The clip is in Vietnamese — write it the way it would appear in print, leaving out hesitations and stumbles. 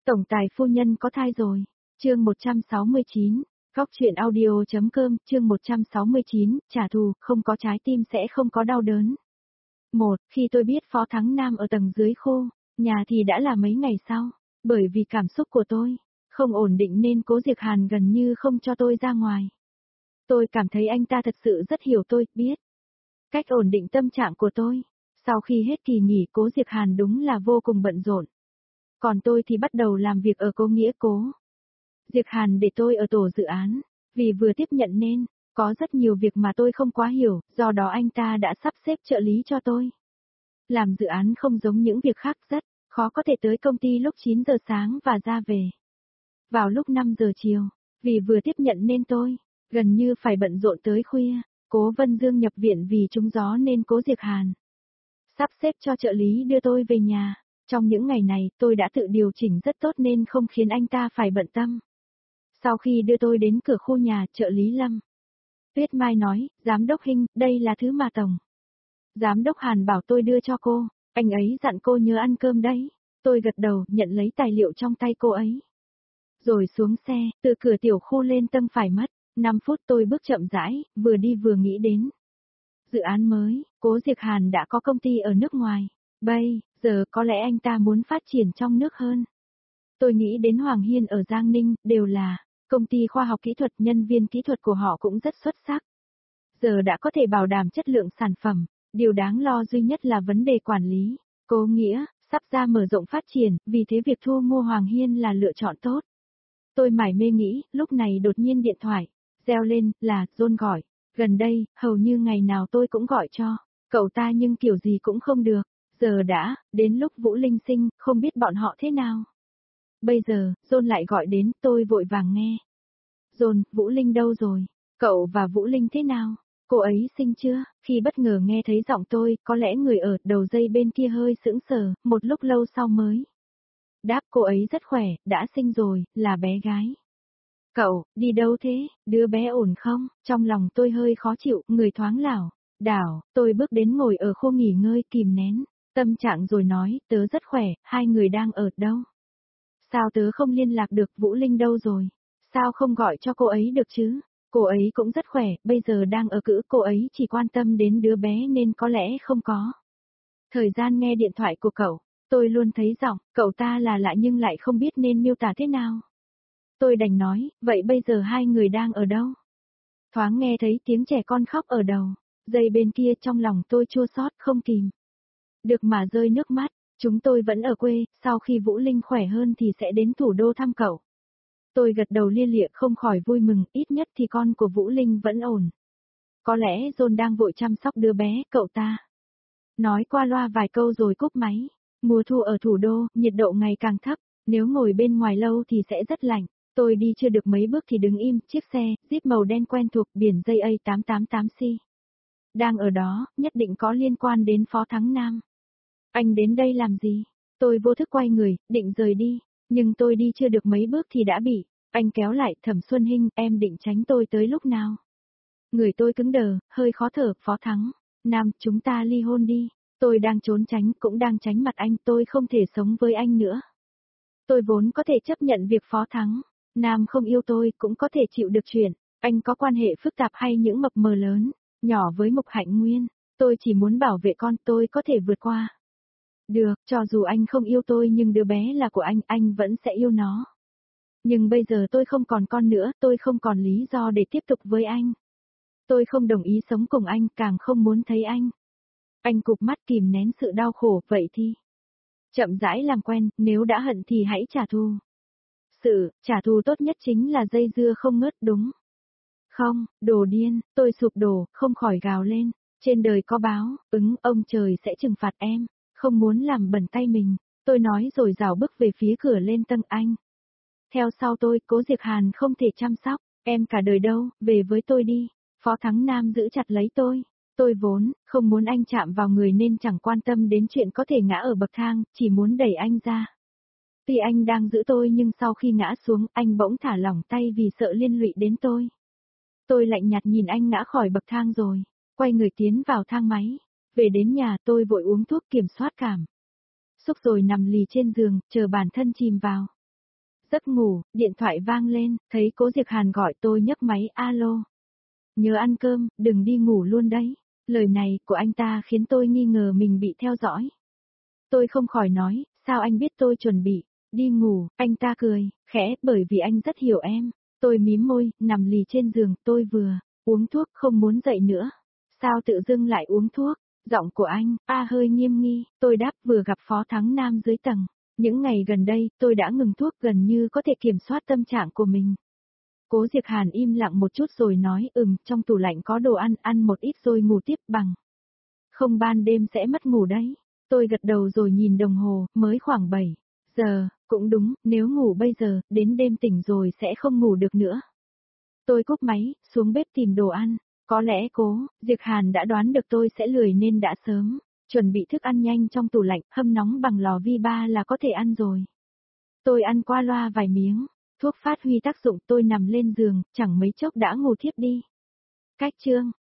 Tổng tài phu nhân có thai rồi. Chương 169. Góc truyện audio.com, chương 169, trả thù, không có trái tim sẽ không có đau đớn. Khi tôi biết Phó Thắng Nam ở tầng dưới khu, nhà thì đã là mấy ngày sau, bởi vì cảm xúc của tôi không ổn định nên Cố Diệc Hàn gần như không cho tôi ra ngoài. Tôi cảm thấy anh ta thật sự rất hiểu tôi, biết cách ổn định tâm trạng của tôi. Sau khi hết kỳ nghỉ Cố Diệc Hàn đúng là vô cùng bận rộn. Còn tôi thì bắt đầu làm việc ở Cố Nghĩa Cố. Diệc Hàn để tôi ở tổ dự án, vì vừa tiếp nhận nên, có rất nhiều việc mà tôi không quá hiểu, do đó anh ta đã sắp xếp trợ lý cho tôi. Làm dự án không giống những việc khác rất khó có thể tới công ty lúc 9 giờ sáng và ra về vào lúc 5 giờ chiều, vì vừa tiếp nhận nên tôi gần như phải bận rộn tới khuya. Cố Vân Dương nhập viện vì trúng gió nên Cố Diệc Hàn sắp xếp cho trợ lý đưa tôi về nhà. Trong những ngày này tôi đã tự điều chỉnh rất tốt nên không khiến anh ta phải bận tâm. Sau khi đưa tôi đến cửa khu nhà, trợ lý Lâm Tuyết Mai nói, Giám đốc Hinh, đây là thứ mà Tổng Giám đốc Hàn bảo tôi đưa cho cô, anh ấy dặn cô nhớ ăn cơm đấy. Tôi gật đầu, nhận lấy tài liệu trong tay cô ấy. Rồi xuống xe, từ cửa tiểu khu lên tầng phải mất 5 phút. Tôi bước chậm rãi, vừa đi vừa nghĩ đến dự án mới. Cố Diệc Hàn đã có công ty ở nước ngoài, bây giờ có lẽ anh ta muốn phát triển trong nước hơn. Tôi nghĩ đến Hoàng Hiên ở Giang Ninh, đều là công ty khoa học kỹ thuật, nhân viên kỹ thuật của họ cũng rất xuất sắc. Giờ đã có thể bảo đảm chất lượng sản phẩm, điều đáng lo duy nhất là vấn đề quản lý. Cố Nghĩa sắp ra mở rộng phát triển, vì thế việc thu mua Hoàng Hiên là lựa chọn tốt. Tôi mải mê nghĩ, lúc này đột nhiên điện thoại reo lên, là John gọi. Gần đây, hầu như ngày nào tôi cũng gọi cho cậu ta nhưng kiểu gì cũng không được. Giờ đã đến lúc Vũ Linh sinh, không biết bọn họ thế nào. Bây giờ, John lại gọi đến, tôi vội vàng nghe. John, Vũ Linh đâu rồi? Cậu và Vũ Linh thế nào? Cô ấy sinh chưa? Khi bất ngờ nghe thấy giọng tôi, có lẽ người ở đầu dây bên kia hơi sững sờ, một lúc lâu sau mới đáp, cô ấy rất khỏe, đã sinh rồi, là bé gái. Cậu, đi đâu thế? Đứa bé ổn không? Trong lòng tôi hơi khó chịu, người thoáng lảo đảo. Tôi bước đến ngồi ở khu nghỉ ngơi, kìm nén tâm trạng rồi nói, tớ rất khỏe, hai người đang ở đâu? Sao tớ không liên lạc được, Vũ Linh đâu rồi? Sao không gọi cho cô ấy được chứ? Cô ấy cũng rất khỏe, bây giờ đang ở cữ, cô ấy chỉ quan tâm đến đứa bé nên có lẽ không có thời gian nghe điện thoại của cậu. Tôi luôn thấy giọng cậu ta là lạ nhưng lại không biết nên miêu tả thế nào. Tôi đành nói, vậy bây giờ hai người đang ở đâu? Thoáng nghe thấy tiếng trẻ con khóc ở đầu dây bên kia, trong lòng tôi chua xót không kìm được mà rơi nước mắt. Chúng tôi vẫn ở quê, sau khi Vũ Linh khỏe hơn thì sẽ đến thủ đô thăm cậu. Tôi gật đầu lia lịa không khỏi vui mừng, ít nhất thì con của Vũ Linh vẫn ổn. Có lẽ John đang vội chăm sóc đứa bé, cậu ta nói qua loa vài câu rồi cúp máy. Mùa thu ở thủ đô, nhiệt độ ngày càng thấp, nếu ngồi bên ngoài lâu thì sẽ rất lạnh. Tôi đi chưa được mấy bước thì đứng im, chiếc xe Jeep màu đen quen thuộc, biển dây A888C đang ở đó, nhất định có liên quan đến Phó Thắng Nam. Anh đến đây làm gì? Tôi vô thức quay người, định rời đi, nhưng tôi đi chưa được mấy bước thì đã bị anh kéo lại. Thẩm Xuân Hinh, em định tránh tôi tới lúc nào? Người tôi cứng đờ, hơi khó thở. Phó Thắng Nam, chúng ta ly hôn đi. Tôi đang trốn tránh, cũng đang tránh mặt anh, tôi không thể sống với anh nữa. Tôi vốn có thể chấp nhận việc Phó Thắng Nam không yêu tôi, cũng có thể chịu được chuyện anh có quan hệ phức tạp hay những mập mờ lớn nhỏ với Mục Hạnh Nguyên. Tôi chỉ muốn bảo vệ con, tôi có thể vượt qua được, cho dù anh không yêu tôi nhưng đứa bé là của anh vẫn sẽ yêu nó. Nhưng bây giờ tôi không còn con nữa, tôi không còn lý do để tiếp tục với anh. Tôi không đồng ý sống cùng anh, càng không muốn thấy anh. Anh cụp mắt kìm nén sự đau khổ, vậy thì chậm rãi làm quen, nếu đã hận thì hãy trả thù. Sự trả thù tốt nhất chính là dây dưa không ngớt, đúng không? Đồ điên, tôi sụp đổ, không khỏi gào lên. Trên đời có báo, ông trời sẽ trừng phạt em. Không muốn làm bẩn tay mình, tôi nói rồi rảo bước về phía cửa lên tầng. Anh theo sau tôi. Cố Diệc Hàn không thể chăm sóc em cả đời đâu, về với tôi đi. Phó Thắng Nam giữ chặt lấy tôi. Tôi vốn không muốn anh chạm vào người nên chẳng quan tâm đến chuyện có thể ngã ở bậc thang, chỉ muốn đẩy anh ra. Tuy anh đang giữ tôi nhưng sau khi ngã xuống, anh bỗng thả lỏng tay vì sợ liên lụy đến tôi. Tôi lạnh nhạt nhìn anh ngã khỏi bậc thang rồi quay người tiến vào thang máy. Về đến nhà, tôi vội uống thuốc kiểm soát cảm xúc rồi nằm lì trên giường, chờ bản thân chìm vào Giấc ngủ, điện thoại vang lên, thấy Cố Diệc Hàn gọi tôi nhấc máy, alo. Nhớ ăn cơm, đừng đi ngủ luôn đấy. Lời này của anh ta khiến tôi nghi ngờ mình bị theo dõi. Tôi không khỏi nói, sao anh biết tôi chuẩn bị đi ngủ, anh ta cười, khẽ, bởi vì anh rất hiểu em. Tôi mím môi, nằm lì trên giường, tôi vừa uống thuốc không muốn dậy nữa. Sao tự dưng lại uống thuốc? Giọng của anh, hơi nghiêm nghi, tôi đáp vừa gặp Phó Thắng Nam dưới tầng. Những ngày gần đây, tôi đã ngừng thuốc gần như có thể kiểm soát tâm trạng của mình. Cố Diệc Hàn im lặng một chút rồi nói, trong tủ lạnh có đồ ăn một ít rồi ngủ tiếp bằng. Không ban đêm sẽ mất ngủ đấy. Tôi gật đầu rồi nhìn đồng hồ, mới khoảng 7 giờ, cũng đúng, nếu ngủ bây giờ, đến đêm tỉnh rồi sẽ không ngủ được nữa. Tôi cúp máy, xuống bếp tìm đồ ăn. Có lẽ Cố Diệc Hàn đã đoán được tôi sẽ lười nên đã sớm chuẩn bị thức ăn nhanh trong tủ lạnh, hâm nóng bằng lò vi ba là có thể ăn rồi. Tôi ăn qua loa vài miếng, thuốc phát huy tác dụng, tôi nằm lên giường, chẳng mấy chốc đã ngủ thiếp đi. Cách chương